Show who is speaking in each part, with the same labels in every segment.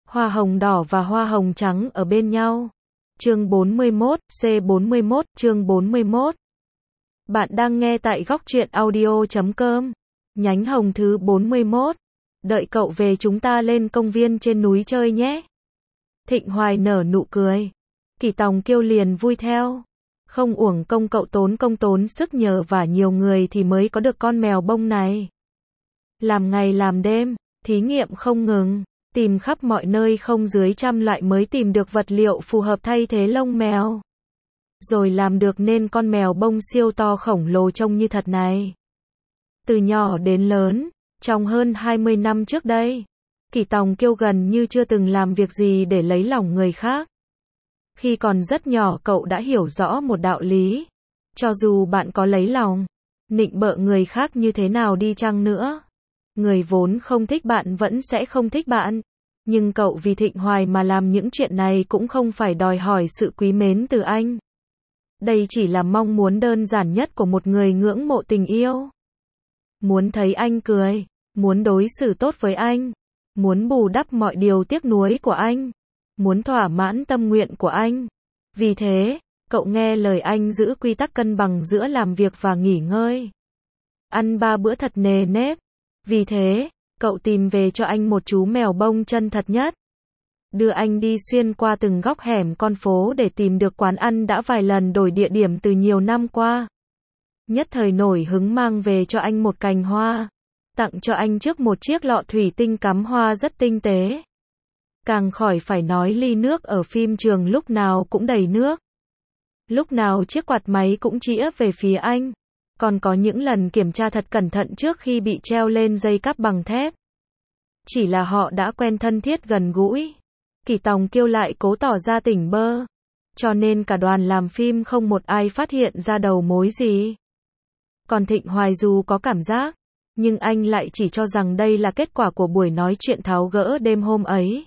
Speaker 1: Hoa hồng đỏ và hoa hồng trắng ở bên nhau. Chương 41, C41, chương 41. Bạn đang nghe tại Góc Truyện Audio.com. Nhánh hồng thứ 41. Đợi cậu về chúng ta lên công viên trên núi chơi nhé. Thịnh Hoài nở nụ cười. Kỳ Tòng Kiêu liền vui theo. Không uổng công cậu tốn công tốn sức nhờ vả nhiều người thì mới có được con mèo bông này. Làm ngày làm đêm, thí nghiệm không ngừng, tìm khắp mọi nơi không dưới 100 loại mới tìm được vật liệu phù hợp thay thế lông mèo. Rồi làm được nên con mèo bông siêu to khổng lồ trông như thật này. Từ nhỏ đến lớn, trong hơn 20 năm trước đây, Kỳ Tòng Kiêu gần như chưa từng làm việc gì để lấy lòng người khác. Khi còn rất nhỏ cậu đã hiểu rõ một đạo lý. Cho dù bạn có lấy lòng, nịnh bợ người khác như thế nào đi chăng nữa, người vốn không thích bạn vẫn sẽ không thích bạn. Nhưng cậu vì Thịnh Hoài mà làm những chuyện này cũng không phải đòi hỏi sự quý mến từ anh. Đây chỉ là mong muốn đơn giản nhất của một người ngưỡng mộ tình yêu. Muốn thấy anh cười, muốn đối xử tốt với anh, muốn bù đắp mọi điều tiếc nuối của anh, muốn thỏa mãn tâm nguyện của anh. Vì thế, cậu nghe lời anh giữ quy tắc cân bằng giữa làm việc và nghỉ ngơi. Ăn 3 bữa thật nề nếp. Vì thế, cậu tìm về cho anh một chú mèo bông chân thật nhất. Đưa anh đi xuyên qua từng góc hẻm con phố để tìm được quán ăn đã vài lần đổi địa điểm từ nhiều năm qua. Nhất thời nổi hứng mang về cho anh một cành hoa. Tặng cho anh trước một chiếc lọ thủy tinh cắm hoa rất tinh tế. Càng khỏi phải nói ly nước ở phim trường lúc nào cũng đầy nước. Lúc nào chiếc quạt máy cũng chĩa về phía anh. Còn có những lần kiểm tra thật cẩn thận trước khi bị treo lên dây cáp bằng thép. Chỉ là họ đã quen thân thiết gần gũi. Kỳ Tòng Kiêu lại cố tỏ ra tỉnh bơ. Cho nên cả đoàn làm phim không một ai phát hiện ra đầu mối gì. Còn Thịnh Hoài dù có cảm giác, nhưng anh lại chỉ cho rằng đây là kết quả của buổi nói chuyện tháo gỡ đêm hôm ấy.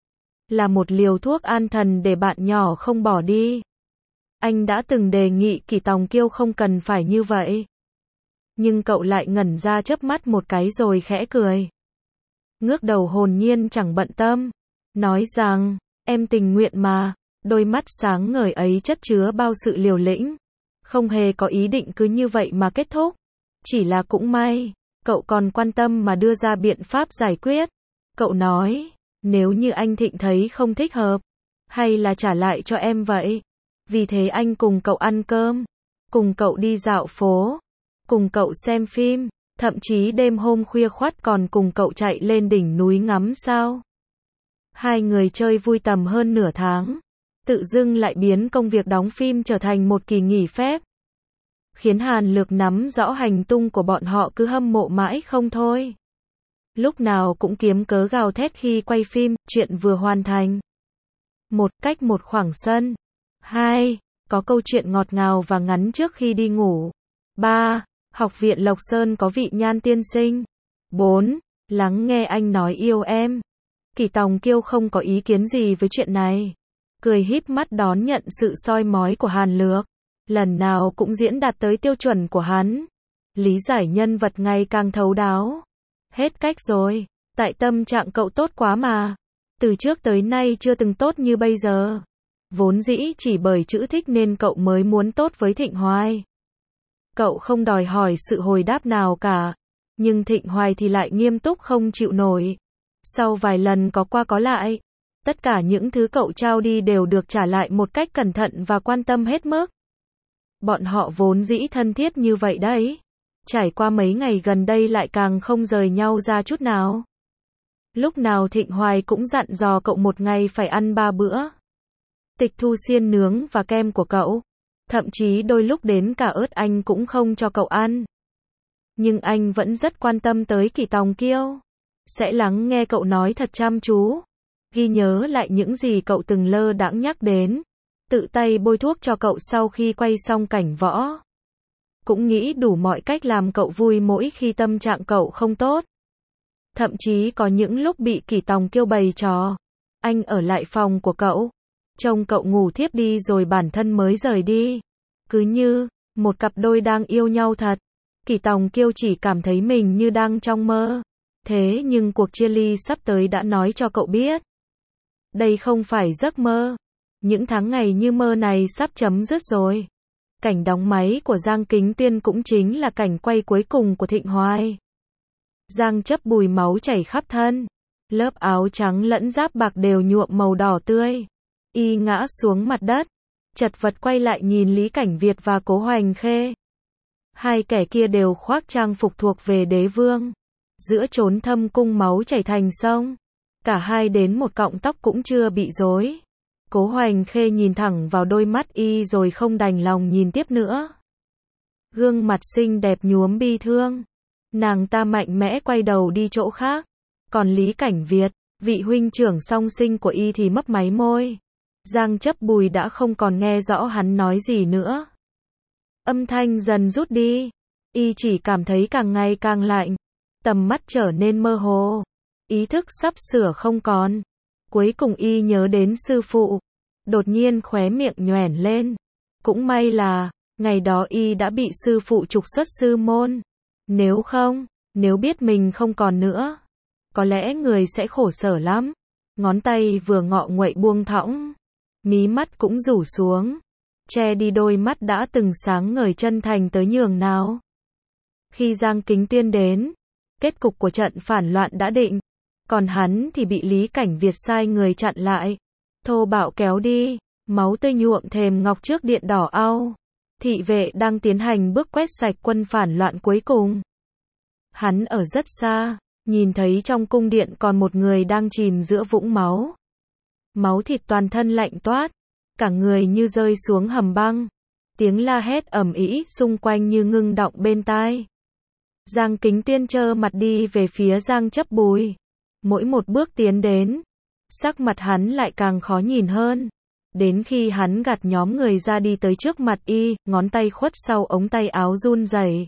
Speaker 1: Là một liều thuốc an thần để bạn nhỏ không bỏ đi. Anh đã từng đề nghị Kỳ Tòng Kiêu không cần phải như vậy. Nhưng cậu lại ngẩn ra chớp mắt một cái rồi khẽ cười. Ngước đầu hồn nhiên chẳng bận tâm. Nói rằng, em tình nguyện mà. Đôi mắt sáng ngời ấy chất chứa bao sự liều lĩnh. Không hề có ý định cứ như vậy mà kết thúc. Chỉ là cũng may, cậu còn quan tâm mà đưa ra biện pháp giải quyết. Cậu nói, nếu như anh Thịnh thấy không thích hợp, hay là trả lại cho em vậy. Vì thế anh cùng cậu ăn cơm, cùng cậu đi dạo phố, cùng cậu xem phim, thậm chí đêm hôm khuya khoắt còn cùng cậu chạy lên đỉnh núi ngắm sao. Hai người chơi vui tầm hơn nửa tháng, tự dưng lại biến công việc đóng phim trở thành một kỳ nghỉ phép. Khiến Hàn Lược nắm rõ hành tung của bọn họ cứ hâm mộ mãi không thôi. Lúc nào cũng kiếm cớ gào thét khi quay phim, chuyện vừa hoàn thành. 1. Cách một khoảng sân. 2. Có câu chuyện ngọt ngào và ngắn trước khi đi ngủ. 3. Học viện Lộc Sơn có vị Nhan tiên sinh. 4. Lắng nghe anh nói yêu em. Kỳ Tòng Kiêu không có ý kiến gì với chuyện này. Cười híp mắt đón nhận sự soi mói của Hàn Lược. Lần nào cũng diễn đạt tới tiêu chuẩn của hắn. Lý giải nhân vật ngày càng thấu đáo. Hết cách rồi. Tại tâm trạng cậu tốt quá mà. Từ trước tới nay chưa từng tốt như bây giờ. Vốn dĩ chỉ bởi chữ thích nên cậu mới muốn tốt với Thịnh Hoài. Cậu không đòi hỏi sự hồi đáp nào cả. Nhưng Thịnh Hoài thì lại nghiêm túc không chịu nổi. Sau vài lần có qua có lại, tất cả những thứ cậu trao đi đều được trả lại một cách cẩn thận và quan tâm hết mức. Bọn họ vốn dĩ thân thiết như vậy đấy. Trải qua mấy ngày gần đây lại càng không rời nhau ra chút nào. Lúc nào Thịnh Hoài cũng dặn dò cậu một ngày phải ăn 3 bữa. Tịch thu xiên nướng và kem của cậu. Thậm chí đôi lúc đến cả ớt anh cũng không cho cậu ăn. Nhưng anh vẫn rất quan tâm tới Kỳ Tòng Kiêu. Sẽ lắng nghe cậu nói thật chăm chú. Ghi nhớ lại những gì cậu từng lơ đãng nhắc đến. Tự tay bôi thuốc cho cậu sau khi quay xong cảnh võ. Cũng nghĩ đủ mọi cách làm cậu vui mỗi khi tâm trạng cậu không tốt. Thậm chí có những lúc bị Kỳ Tòng Kiêu bày trò. Anh ở lại phòng của cậu. Trông cậu ngủ thiếp đi rồi bản thân mới rời đi. Cứ như một cặp đôi đang yêu nhau thật. Kỳ Tòng Kiêu chỉ cảm thấy mình như đang trong mơ. Thế nhưng cuộc chia ly sắp tới đã nói cho cậu biết. Đây không phải giấc mơ. Những tháng ngày như mơ này sắp chấm dứt rồi. Cảnh đóng máy của Giang Kính Tuyên cũng chính là cảnh quay cuối cùng của Thịnh Hoài. Giang Chấp Bùi máu chảy khắp thân. Lớp áo trắng lẫn giáp bạc đều nhuộm màu đỏ tươi. Y ngã xuống mặt đất. Chật vật quay lại nhìn Lý Cảnh Việt và Cố Hoành Khê. Hai kẻ kia đều khoác trang phục thuộc về đế vương. Giữa chốn thâm cung máu chảy thành sông. Cả hai đến một cọng tóc cũng chưa bị rối. Cố Hoành Khê nhìn thẳng vào đôi mắt y rồi không đành lòng nhìn tiếp nữa. Gương mặt xinh đẹp nhuốm bi thương. Nàng ta mạnh mẽ quay đầu đi chỗ khác. Còn Lý Cảnh Việt, vị huynh trưởng song sinh của y thì mấp máy môi. Giang Chấp Bùi đã không còn nghe rõ hắn nói gì nữa. Âm thanh dần rút đi. Y chỉ cảm thấy càng ngày càng lạnh. Tầm mắt trở nên mơ hồ. Ý thức sắp sửa không còn. Cuối cùng y nhớ đến sư phụ. Đột nhiên khóe miệng nhoẻn lên. Cũng may là, ngày đó y đã bị sư phụ trục xuất sư môn. Nếu không, nếu biết mình không còn nữa, có lẽ người sẽ khổ sở lắm. Ngón tay vừa ngọ nguậy buông thõng. Mí mắt cũng rủ xuống. Che đi đôi mắt đã từng sáng ngời chân thành tới nhường nào. Khi Giang Kính Tuyên đến, kết cục của trận phản loạn đã định. Còn hắn thì bị Lý Cảnh Việt sai người chặn lại. Thô bạo kéo đi, máu tươi nhuộm thềm ngọc trước điện đỏ au. Thị vệ đang tiến hành bước quét sạch quân phản loạn cuối cùng. Hắn ở rất xa, nhìn thấy trong cung điện còn một người đang chìm giữa vũng máu. Máu thịt toàn thân lạnh toát, cả người như rơi xuống hầm băng. Tiếng la hét ầm ĩ xung quanh như ngưng đọng bên tai. Giang Kính Tuyên trơ mặt đi về phía Giang Chấp Bùi. Mỗi một bước tiến đến, sắc mặt hắn lại càng khó nhìn hơn. Đến khi hắn gạt nhóm người ra đi tới trước mặt y, ngón tay khuất sau ống tay áo run rẩy.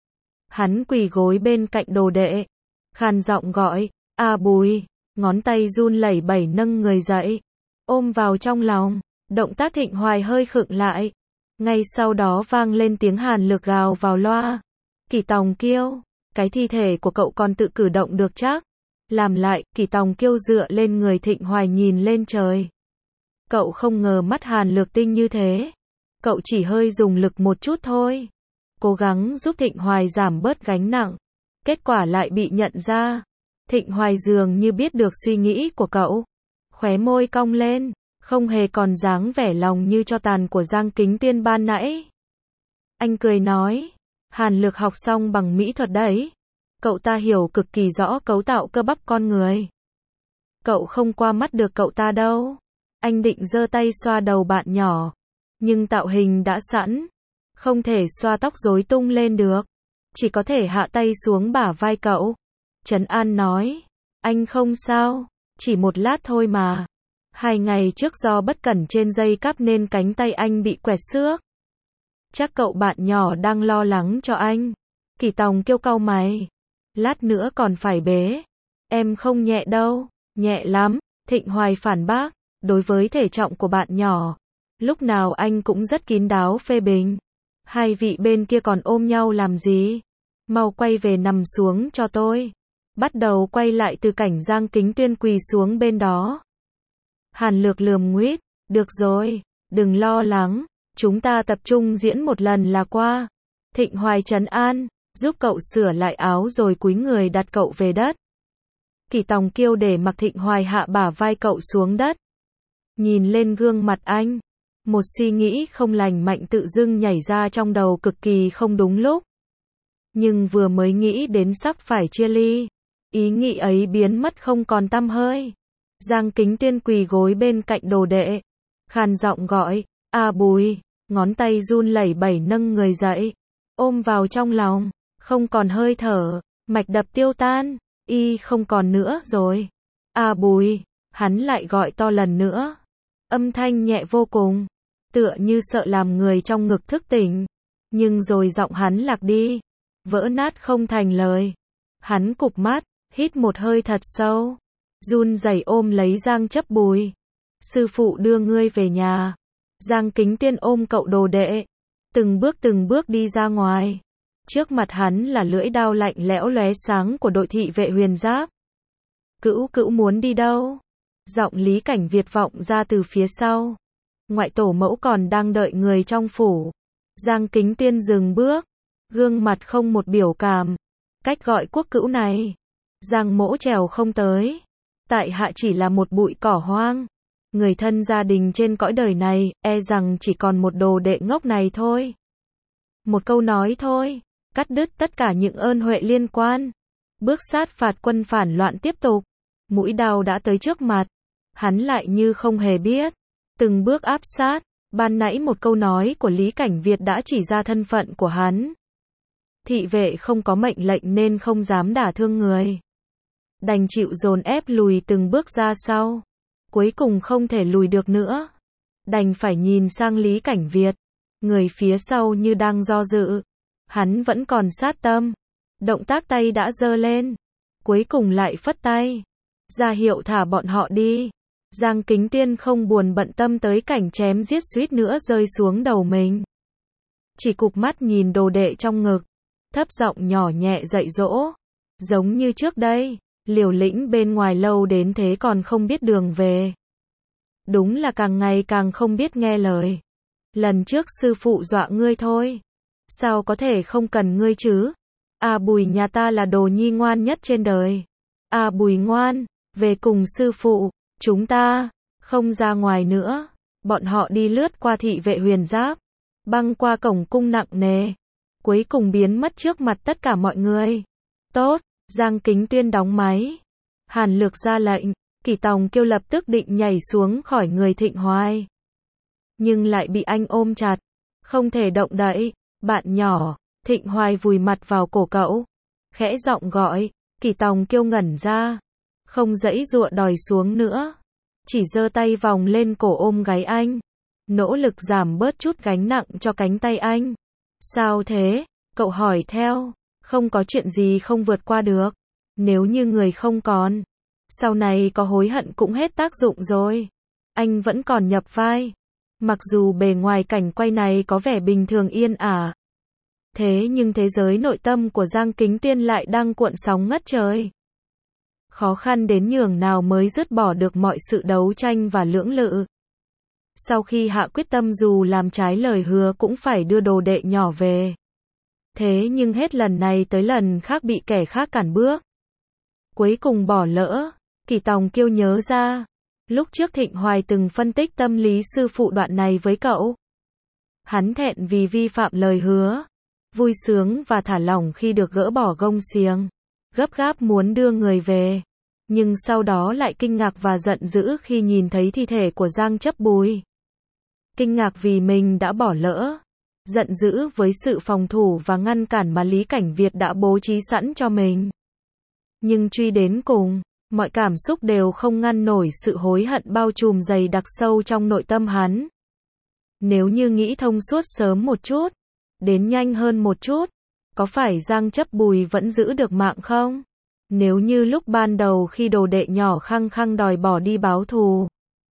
Speaker 1: Hắn quỳ gối bên cạnh đồ đệ, khàn giọng gọi, "A Bùi", ngón tay run lẩy bẩy nâng người dậy, ôm vào trong lòng. Động tác Thịnh Hoài hơi khựng lại. Ngay sau đó vang lên tiếng Hàn Lực gào vào loa. "Kỷ Tòng Kiêu, cái thi thể của cậu còn tự cử động được chắc?" Làm lại, Kỷ Tòng Kiêu dựa lên người Thịnh Hoài nhìn lên trời. Cậu không ngờ mắt Hàn Lược tinh như thế. Cậu chỉ hơi dùng lực một chút thôi. Cố gắng giúp Thịnh Hoài giảm bớt gánh nặng. Kết quả lại bị nhận ra. Thịnh Hoài dường như biết được suy nghĩ của cậu. Khóe môi cong lên, không hề còn dáng vẻ lòng như tro tàn của Giang Kính Tuyên ban nãy. Anh cười nói, Hàn Lược học xong bằng mỹ thuật đấy. Cậu ta hiểu cực kỳ rõ cấu tạo cơ bắp con người. Cậu không qua mắt được cậu ta đâu. Anh định giơ tay xoa đầu bạn nhỏ, nhưng tạo hình đã sẵn, không thể xoa tóc rối tung lên được, chỉ có thể hạ tay xuống bả vai cậu. Trấn An nói, anh không sao, chỉ một lát thôi mà. 2 ngày trước do bất cẩn trên dây cáp nên cánh tay anh bị quẹt xước. Chắc cậu bạn nhỏ đang lo lắng cho anh. Kỷ Tòng Kiêu cau mày. Lát nữa còn phải bế. Em không nhẹ đâu. Nhẹ lắm, Thịnh Hoài phản bác. Đối với thể trọng của bạn nhỏ, lúc nào anh cũng rất kín đáo phê bình. Hai vị bên kia còn ôm nhau làm gì? Mau quay về nằm xuống cho tôi. Bắt đầu quay lại từ cảnh Giang Kính Tuyên quỳ xuống bên đó. Hàn Lược lườm nguýt, được rồi, đừng lo lắng, chúng ta tập trung diễn một lần là qua. Thịnh Hoài trấn an, giúp cậu sửa lại áo rồi cúi người đặt cậu về đất. Kỷ Tòng Kiêu để mặc Thịnh Hoài hạ bả vai cậu xuống đất. Nhìn lên gương mặt anh, một suy nghĩ không lành mạnh tự dưng nhảy ra trong đầu cực kỳ không đúng lúc. Nhưng vừa mới nghĩ đến sắp phải chia ly, ý nghĩ ấy biến mất không còn tăm hơi. Giang Kính Tuyên quỳ gối bên cạnh đồ đệ, khàn giọng gọi, "A Bùi", ngón tay run lẩy bẩy nâng người dậy, ôm vào trong lòng, không còn hơi thở, mạch đập tiêu tan, y không còn nữa rồi. "A Bùi", hắn lại gọi to lần nữa. Âm thanh nhẹ vô cùng, tựa như sợ làm người trong ngực thức tỉnh. Nhưng rồi giọng hắn lạc đi, vỡ nát không thành lời. Hắn cụp mắt, hít một hơi thật sâu, run rẩy ôm lấy Giang Chấp Bùi. "Sư phụ đưa ngươi về nhà." Giang Kính Tuyên ôm cậu đồ đệ, từng bước đi ra ngoài. Trước mặt hắn là lưỡi đao lạnh lẽo lóe sáng của đội thị vệ huyền giáp. "Cữu Cữu muốn đi đâu?" Giọng Lý Cảnh Việt vọng ra từ phía sau. Ngoại tổ mẫu còn đang đợi người trong phủ. Giang Kính Tiên dừng bước, gương mặt không một biểu cảm. Cách gọi quốc cữu này, Giang mỗ trèo không tới. Tại hạ chỉ là một bụi cỏ hoang. Người thân gia đình trên cõi đời này, e rằng chỉ còn một đồ đệ ngốc này thôi. Một câu nói thôi, cắt đứt tất cả những ơn huệ liên quan. Bước sát phạt quân phản loạn tiếp tục. Mũi đao đã tới trước mặt. Hắn lại như không hề biết. Từng bước áp sát. Ban nãy một câu nói của Lý Cảnh Việt đã chỉ ra thân phận của hắn. Thị vệ không có mệnh lệnh nên không dám đả thương người. Đành chịu dồn ép lùi từng bước ra sau. Cuối cùng không thể lùi được nữa. Đành phải nhìn sang Lý Cảnh Việt. Người phía sau như đang do dự. Hắn vẫn còn sát tâm. Động tác tay đã giơ lên. Cuối cùng lại phất tay. Ra hiệu thả bọn họ đi. Giang Kính Tiên không buồn bận tâm tới cảnh chém giết suýt nữa rơi xuống đầu mình. Chỉ cụp mắt nhìn đồ đệ trong ngực. Thấp giọng nhỏ nhẹ dạy dỗ. Giống như trước đây, liều lĩnh bên ngoài lâu đến thế còn không biết đường về. Đúng là càng ngày càng không biết nghe lời. Lần trước sư phụ dọa ngươi thôi. Sao có thể không cần ngươi chứ? À Bùi nhà ta là đồ nhi ngoan nhất trên đời. À Bùi ngoan, về cùng sư phụ, chúng ta không ra ngoài nữa. Bọn họ đi lướt qua thị vệ huyền giáp, băng qua cổng cung nặng nề, cuối cùng biến mất trước mặt tất cả mọi người. Tốt, Giang Kính Tuyên đóng máy. Hàn Lược ra lệnh, Kỷ Tòng Kiêu lập tức định nhảy xuống khỏi người Thịnh Hoài. Nhưng lại bị anh ôm chặt, không thể động đậy. Bạn nhỏ, Thịnh Hoài vùi mặt vào cổ cậu, khẽ giọng gọi. Kỷ Tòng Kiêu ngẩn ra, không giãy giụa đòi xuống nữa, chỉ giơ tay vòng lên cổ ôm gáy anh, nỗ lực giảm bớt chút gánh nặng cho cánh tay anh. Sao thế? Cậu hỏi theo. Không có chuyện gì không vượt qua được. Nếu như người không còn, sau này có hối hận cũng hết tác dụng rồi. Anh vẫn còn nhập vai. Mặc dù bề ngoài cảnh quay này có vẻ bình thường yên ả, thế nhưng thế giới nội tâm của Giang Kính Tiên lại đang cuộn sóng ngất trời. Khó khăn đến nhường nào mới dứt bỏ được mọi sự đấu tranh và lưỡng lự. Sau khi hạ quyết tâm dù làm trái lời hứa cũng phải đưa đồ đệ nhỏ về. Thế nhưng hết lần này tới lần khác bị kẻ khác cản bước. Cuối cùng bỏ lỡ. Kỷ Tòng Kiêu nhớ ra, lúc trước Thịnh Hoài từng phân tích tâm lý sư phụ đoạn này với cậu. Hắn thẹn vì vi phạm lời hứa, vui sướng và thả lỏng khi được gỡ bỏ gông xiềng, gấp gáp muốn đưa người về. Nhưng sau đó lại kinh ngạc và giận dữ khi nhìn thấy thi thể của Giang Chấp Bùi. Kinh ngạc vì mình đã bỏ lỡ, giận dữ với sự phòng thủ và ngăn cản mà Lý Cảnh Việt đã bố trí sẵn cho mình. Nhưng truy đến cùng, mọi cảm xúc đều không ngăn nổi sự hối hận bao trùm dày đặc sâu trong nội tâm hắn. Nếu như nghĩ thông suốt sớm một chút, đến nhanh hơn một chút, có phải Giang Chấp Bùi vẫn giữ được mạng không? Nếu như lúc ban đầu khi đồ đệ nhỏ khăng khăng đòi bỏ đi báo thù,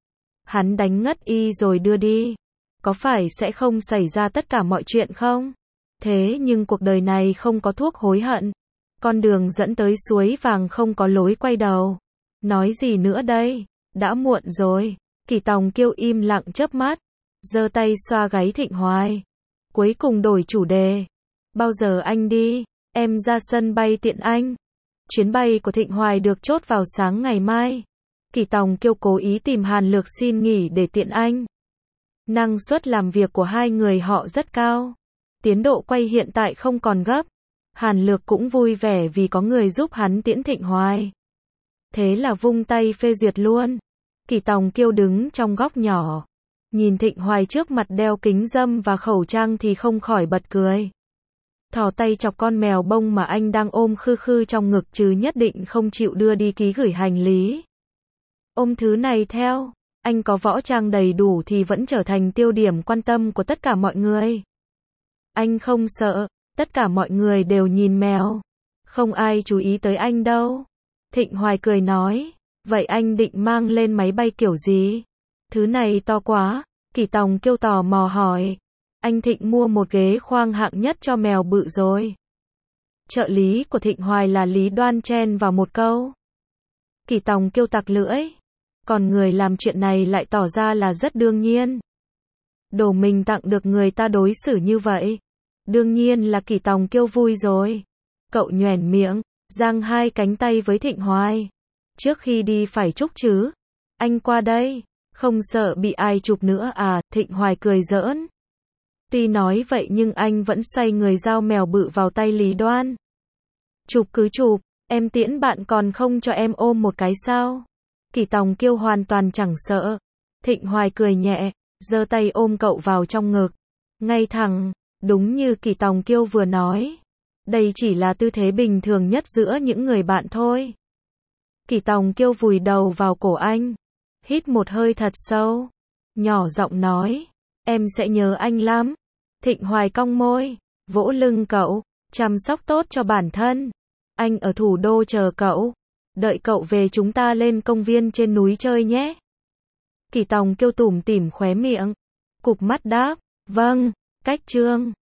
Speaker 1: hắn đánh ngất y rồi đưa đi, có phải sẽ không xảy ra tất cả mọi chuyện không? Thế nhưng cuộc đời này không có thuốc hối hận. Con đường dẫn tới suối vàng không có lối quay đầu. Nói gì nữa đây? Đã muộn rồi. Kỷ Tòng Kiêu im lặng chớp mắt, giơ tay xoa gáy Thịnh Hoài. Cuối cùng đổi chủ đề. Bao giờ anh đi? Em ra sân bay tiện anh. Chuyến bay của Thịnh Hoài được chốt vào sáng ngày mai. Kỷ Tòng Kiêu cố ý tìm Hàn Lược xin nghỉ để tiện anh. Năng suất làm việc của hai người họ rất cao. Tiến độ quay hiện tại không còn gấp. Hàn Lược cũng vui vẻ vì có người giúp hắn tiễn Thịnh Hoài. Thế là vung tay phê duyệt luôn. Kỷ Tòng Kiêu đứng trong góc nhỏ, nhìn Thịnh Hoài trước mặt đeo kính râm và khẩu trang thì không khỏi bật cười. Thò tay chọc con mèo bông mà anh đang ôm khư khư trong ngực chứ nhất định không chịu đưa đi ký gửi hành lý. Ôm thứ này theo, anh có võ trang đầy đủ thì vẫn trở thành tiêu điểm quan tâm của tất cả mọi người. Anh không sợ, tất cả mọi người đều nhìn mèo. Không ai chú ý tới anh đâu. Thịnh Hoài cười nói, vậy anh định mang lên máy bay kiểu gì? Thứ này to quá. Kỷ Tòng Kiêu tò mò hỏi. Anh Thịnh mua một ghế khoang hạng nhất cho mèo bự rồi. Trợ lý của Thịnh Hoài là Lý Đoan chen vào một câu. Kỷ Tòng Kiêu tặc lưỡi. còn người làm chuyện này lại tỏ ra là rất đương nhiên. Đồ mình tặng được người ta đối xử như vậy. Đương nhiên là Kỷ Tòng Kiêu vui rồi. Cậu nhoẻn miệng, giang hai cánh tay với Thịnh Hoài. Trước khi đi phải chúc chứ. Anh qua đây, không sợ bị ai chụp nữa à, Thịnh Hoài cười giỡn. Tuy nói vậy nhưng anh vẫn xoay người giao mèo bự vào tay Lý Đoan. Chụp cứ chụp, em tiễn bạn còn không cho em ôm một cái sao? Kỷ Tòng Kiêu hoàn toàn chẳng sợ. Thịnh Hoài cười nhẹ, giơ tay ôm cậu vào trong ngực. Ngay thẳng, đúng như Kỷ Tòng Kiêu vừa nói. Đây chỉ là tư thế bình thường nhất giữa những người bạn thôi. Kỷ Tòng Kiêu vùi đầu vào cổ anh. Hít một hơi thật sâu. Nhỏ giọng nói. Em sẽ nhớ anh lắm. Thịnh Hoài cong môi, vỗ lưng cậu. Chăm sóc tốt cho bản thân. Anh ở thủ đô chờ cậu. Đợi cậu về chúng ta lên công viên trên núi chơi nhé. Kỷ Tòng Kiêu tủm tỉm khóe miệng. Cụp mắt đáp. Vâng, cách chương.